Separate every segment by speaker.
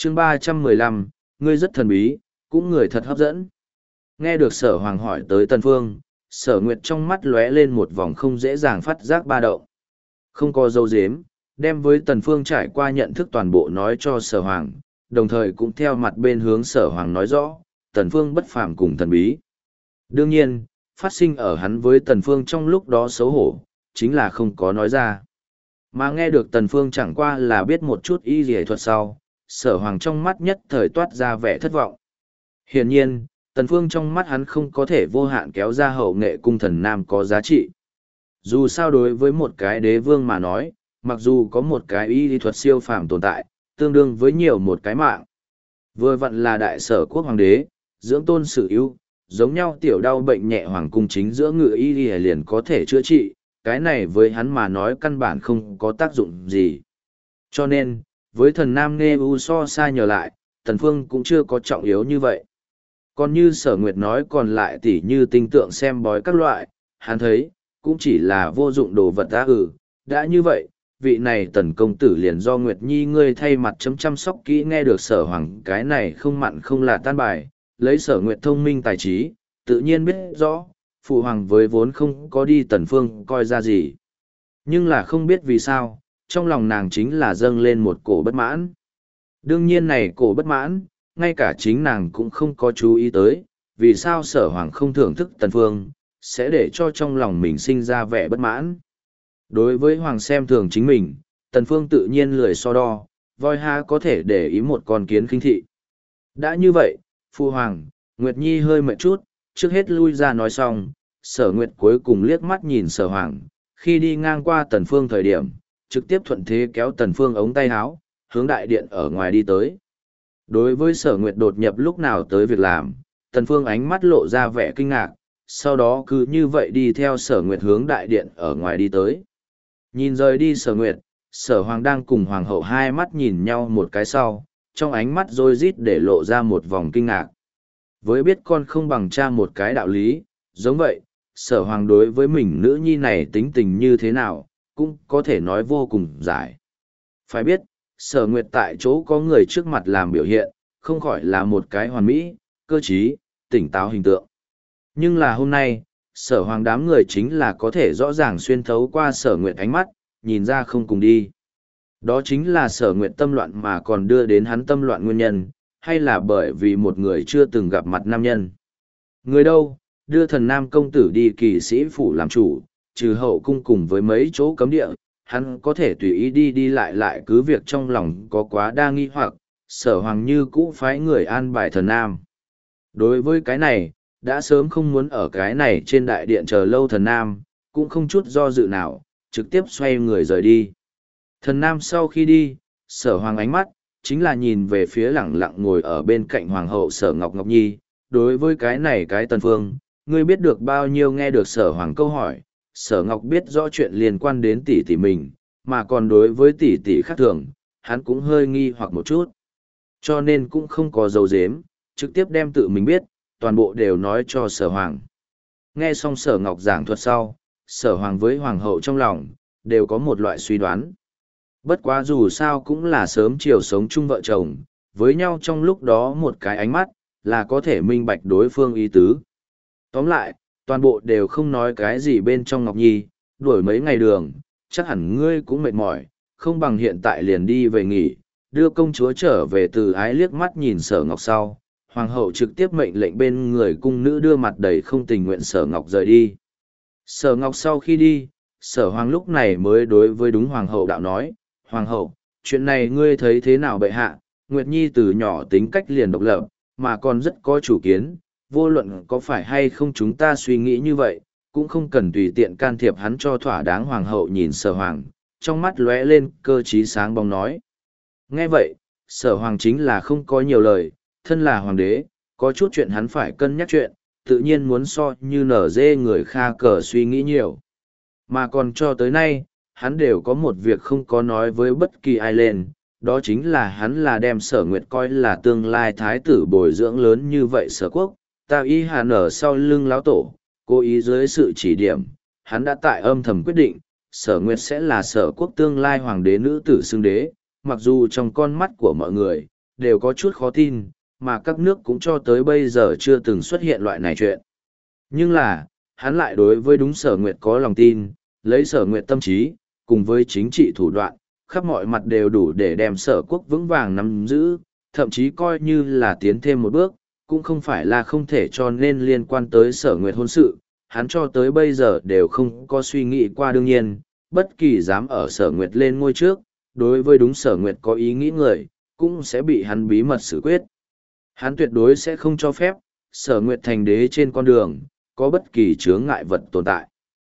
Speaker 1: chương 315, ngươi rất thần bí, cũng người thật hấp dẫn. Nghe được sở hoàng hỏi tới Tần Phương, sở nguyệt trong mắt lóe lên một vòng không dễ dàng phát giác ba động. Không có dấu dếm, đem với Tần Phương trải qua nhận thức toàn bộ nói cho sở hoàng, đồng thời cũng theo mặt bên hướng sở hoàng nói rõ, Tần Phương bất phàm cùng thần bí. Đương nhiên, phát sinh ở hắn với Tần Phương trong lúc đó xấu hổ, chính là không có nói ra. Mà nghe được Tần Phương chẳng qua là biết một chút y y thuật sau, sở hoàng trong mắt nhất thời toát ra vẻ thất vọng. Hiển nhiên, Tần Phương trong mắt hắn không có thể vô hạn kéo ra hậu nghệ cung thần nam có giá trị. Dù sao đối với một cái đế vương mà nói, mặc dù có một cái y lý thuật siêu phàm tồn tại, tương đương với nhiều một cái mạng. Vừa vặn là đại sở quốc hoàng đế, dưỡng tôn sự ưu, giống nhau tiểu đau bệnh nhẹ hoàng cung chính giữa ngự y lý liền có thể chữa trị, cái này với hắn mà nói căn bản không có tác dụng gì. Cho nên, với thần nam nghe u so xa nhờ lại, Tần Phương cũng chưa có trọng yếu như vậy. Còn như sở nguyệt nói còn lại tỉ như tinh tượng xem bói các loại, hắn thấy, cũng chỉ là vô dụng đồ vật đã đã như vậy, vị này Tần công tử liền do Nguyệt Nhi ngươi thay mặt chăm sóc kỹ. Nghe được sở hoàng cái này không mặn không là tan bài, lấy sở nguyệt thông minh tài trí, tự nhiên biết rõ, phụ hoàng với vốn không có đi Tần Phương coi ra gì. Nhưng là không biết vì sao, trong lòng nàng chính là dâng lên một cổ bất mãn. Đương nhiên này cổ bất mãn, ngay cả chính nàng cũng không có chú ý tới, vì sao sở hoàng không thưởng thức Tần Phương, sẽ để cho trong lòng mình sinh ra vẻ bất mãn. Đối với hoàng xem thường chính mình, Tần Phương tự nhiên lười so đo, voi ha có thể để ý một con kiến khinh thị. Đã như vậy, phu hoàng, Nguyệt Nhi hơi mệt chút, trước hết lui ra nói xong, sở Nguyệt cuối cùng liếc mắt nhìn sở hoàng, khi đi ngang qua Tần Phương thời điểm, trực tiếp thuận thế kéo Tần Phương ống tay áo, hướng đại điện ở ngoài đi tới. Đối với sở Nguyệt đột nhập lúc nào tới việc làm, Tần Phương ánh mắt lộ ra vẻ kinh ngạc, sau đó cứ như vậy đi theo sở Nguyệt hướng đại điện ở ngoài đi tới. Nhìn rời đi sở Nguyệt, sở hoàng đang cùng hoàng hậu hai mắt nhìn nhau một cái sau, trong ánh mắt rối rít để lộ ra một vòng kinh ngạc. Với biết con không bằng cha một cái đạo lý, giống vậy, sở hoàng đối với mình nữ nhi này tính tình như thế nào, cũng có thể nói vô cùng giải. Phải biết, sở Nguyệt tại chỗ có người trước mặt làm biểu hiện, không khỏi là một cái hoàn mỹ, cơ trí, tỉnh táo hình tượng. Nhưng là hôm nay, sở hoàng đám người chính là có thể rõ ràng xuyên thấu qua sở Nguyệt ánh mắt, nhìn ra không cùng đi. Đó chính là sở Nguyệt tâm loạn mà còn đưa đến hắn tâm loạn nguyên nhân, hay là bởi vì một người chưa từng gặp mặt nam nhân. Người đâu, đưa thần nam công tử đi kỳ sĩ phủ làm chủ, trừ hậu cung cùng với mấy chỗ cấm địa, hắn có thể tùy ý đi đi lại cứ việc trong lòng có quá đa nghi hoặc, sở hoàng như cũ phái người an bài thần nam. Đối với cái này, đã sớm không muốn ở cái này trên đại điện chờ lâu thần nam, cũng không chút do dự nào, trực tiếp xoay người rời đi. Thần nam sau khi đi, sở hoàng ánh mắt, chính là nhìn về phía lẳng lặng ngồi ở bên cạnh hoàng hậu sở Ngọc Ngọc Nhi. Đối với cái này cái Tần Phương, ngươi biết được bao nhiêu? Nghe được sở hoàng câu hỏi, sở Ngọc biết rõ chuyện liên quan đến tỷ tỷ mình, mà còn đối với tỷ tỷ khác thường, hắn cũng hơi nghi hoặc một chút. Cho nên cũng không có dấu dếm, trực tiếp đem tự mình biết, toàn bộ đều nói cho sở hoàng. Nghe xong sở Ngọc giảng thuật sau, sở hoàng với hoàng hậu trong lòng, đều có một loại suy đoán. Bất quá dù sao cũng là sớm chiều sống chung vợ chồng, với nhau trong lúc đó một cái ánh mắt, là có thể minh bạch đối phương ý tứ. Tóm lại, toàn bộ đều không nói cái gì bên trong Ngọc Nhi, đuổi mấy ngày đường, chắc hẳn ngươi cũng mệt mỏi, không bằng hiện tại liền đi về nghỉ, đưa công chúa trở về. Từ ái liếc mắt nhìn sở Ngọc sau, hoàng hậu trực tiếp mệnh lệnh bên người cung nữ đưa mặt đầy không tình nguyện sở Ngọc rời đi. Sở Ngọc sau khi đi, sở hoàng lúc này mới đối với đúng hoàng hậu đạo nói, hoàng hậu, chuyện này ngươi thấy thế nào bệ hạ? Nguyệt Nhi từ nhỏ tính cách liền độc lập, mà còn rất có chủ kiến, vô luận có phải hay không chúng ta suy nghĩ như vậy, cũng không cần tùy tiện can thiệp hắn cho thỏa đáng. Hoàng hậu nhìn sở hoàng, trong mắt lóe lên cơ trí sáng bóng nói. Nghe vậy, sở hoàng chính là không có nhiều lời, thân là hoàng đế, có chút chuyện hắn phải cân nhắc chuyện, tự nhiên muốn so như nở dê người kha cờ suy nghĩ nhiều. Mà còn cho tới nay, hắn đều có một việc không có nói với bất kỳ ai lên, đó chính là hắn là đem sở Nguyệt coi là tương lai thái tử bồi dưỡng lớn như vậy sở quốc. Ta y hàn ở sau lưng lão tổ, cố ý dưới sự chỉ điểm, hắn đã tại âm thầm quyết định, sở Nguyệt sẽ là sở quốc tương lai hoàng đế nữ tử xưng đế, mặc dù trong con mắt của mọi người, đều có chút khó tin, mà các nước cũng cho tới bây giờ chưa từng xuất hiện loại này chuyện. Nhưng là, hắn lại đối với đúng Sở Nguyệt có lòng tin, lấy Sở Nguyệt tâm trí, cùng với chính trị thủ đoạn, khắp mọi mặt đều đủ để đem Sở quốc vững vàng nắm giữ, thậm chí coi như là tiến thêm một bước, cũng không phải là không thể cho nên liên quan tới Sở Nguyệt hôn sự, hắn cho tới bây giờ đều không có suy nghĩ qua đương nhiên, bất kỳ dám ở Sở Nguyệt lên ngôi trước, đối với đúng Sở Nguyệt có ý nghĩ người, cũng sẽ bị hắn bí mật xử quyết. Hắn tuyệt đối sẽ không cho phép, Sở Nguyệt thành đế trên con đường, có bất kỳ chướng ngại vật tồn tại.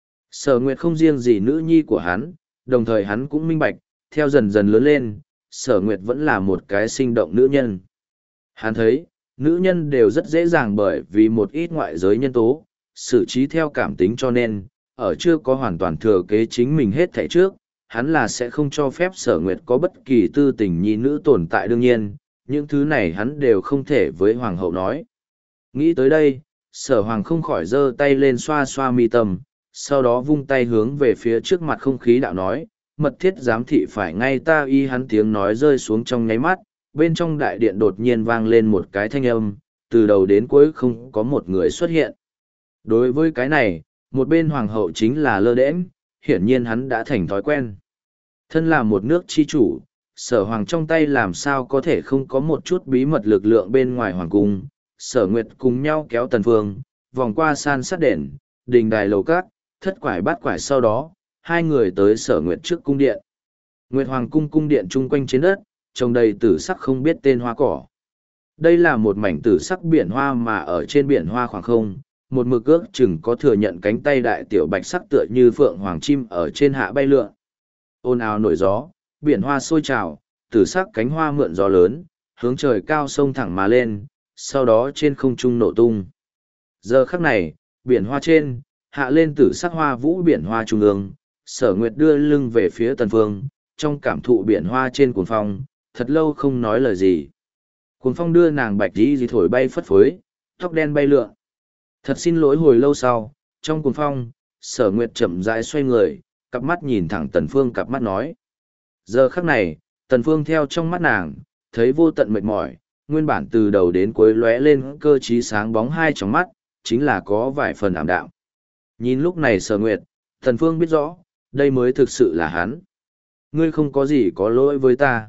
Speaker 1: Sở Nguyệt không riêng gì nữ nhi của hắn, đồng thời hắn cũng minh bạch, theo dần dần lớn lên, Sở Nguyệt vẫn là một cái sinh động nữ nhân. Hắn thấy, nữ nhân đều rất dễ dàng bởi vì một ít ngoại giới nhân tố, xử trí theo cảm tính cho nên, ở chưa có hoàn toàn thừa kế chính mình hết thảy trước, hắn là sẽ không cho phép Sở Nguyệt có bất kỳ tư tình nhi nữ tồn tại đương nhiên, những thứ này hắn đều không thể với Hoàng hậu nói. Nghĩ tới đây, Sở Hoàng không khỏi giơ tay lên xoa xoa mi tâm, sau đó vung tay hướng về phía trước mặt không khí đạo nói, mật thiết giám thị phải ngay ta y hắn tiếng nói rơi xuống trong nháy mắt, bên trong đại điện đột nhiên vang lên một cái thanh âm, từ đầu đến cuối không có một người xuất hiện. Đối với cái này, một bên hoàng hậu chính là lơ đễnh, hiển nhiên hắn đã thành thói quen. Thân là một nước chi chủ, Sở Hoàng trong tay làm sao có thể không có một chút bí mật lực lượng bên ngoài hoàng cung. Sở Nguyệt cùng nhau kéo Tần Phương, vòng qua san sát đền, đình đài lầu cát, thất quải bát quải sau đó, hai người tới Sở Nguyệt trước cung điện. Nguyệt Hoàng cung cung điện chung quanh trên đất, trồng đầy tử sắc không biết tên hoa cỏ. Đây là một mảnh tử sắc biển hoa mà ở trên biển hoa khoảng không, một mực ước chừng có thừa nhận cánh tay đại tiểu bạch sắc tựa như phượng hoàng chim ở trên hạ bay lượn. Ồn ào nổi gió, biển hoa sôi trào, tử sắc cánh hoa mượn gió lớn, hướng trời cao sông thẳng mà lên, sau đó trên không trung nổ tung. Giờ khắc này, biển hoa trên, hạ lên tử sắc hoa vũ biển hoa trung ương, Sở Nguyệt đưa lưng về phía Tần Phương, trong cảm thụ biển hoa trên cuồng phong, thật lâu không nói lời gì. Cuồng phong đưa nàng bạch đi thổi bay phất phới, tóc đen bay lượn. Thật xin lỗi hồi lâu sau, trong cuồng phong, Sở Nguyệt chậm rãi xoay người, cặp mắt nhìn thẳng Tần Phương cặp mắt nói. Giờ khắc này, Tần Phương theo trong mắt nàng, thấy vô tận mệt mỏi, nguyên bản từ đầu đến cuối lóe lên cơ trí sáng bóng hai trong mắt, chính là có vài phần ảm đạm. Nhìn lúc này Sở Nguyệt, Tần Phương biết rõ, đây mới thực sự là hắn. Ngươi không có gì có lỗi với ta.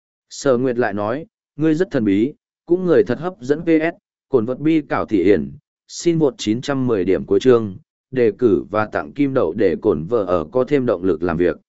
Speaker 1: Sở Nguyệt lại nói, ngươi rất thần bí, cũng người thật hấp dẫn PS, cồn vật bi cảo thị hiển, xin vượt 910 điểm cuối chương, đề cử và tặng kim đậu để cổn vợ ở có thêm động lực làm việc.